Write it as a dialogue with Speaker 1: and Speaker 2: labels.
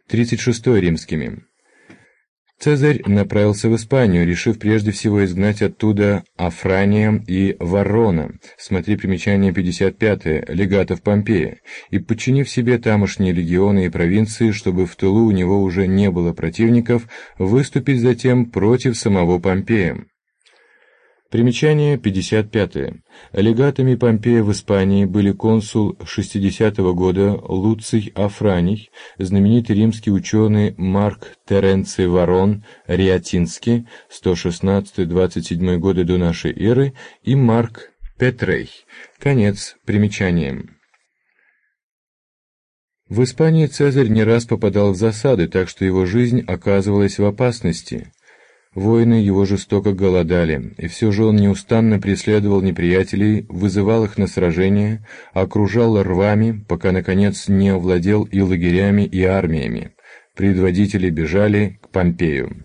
Speaker 1: 36 римскими. Цезарь направился в Испанию, решив прежде всего изгнать оттуда Афрания и Варрона, смотри примечание 55, легатов Помпея, и подчинив себе тамошние легионы и провинции, чтобы в тылу у него уже не было противников, выступить затем против самого Помпея. Примечание 55. Легатами Помпея в Испании были консул 60-го года Луций Афраний, знаменитый римский ученый Марк Теренций Варрон Риатинский, 116-27 годы до нашей эры, и Марк Петрей. Конец примечания. В Испании Цезарь не раз попадал в засады, так что его жизнь оказывалась в опасности. Воины его жестоко голодали, и все же он неустанно преследовал неприятелей, вызывал их на сражения, окружал рвами, пока, наконец, не овладел и лагерями, и армиями. Предводители бежали к Помпею.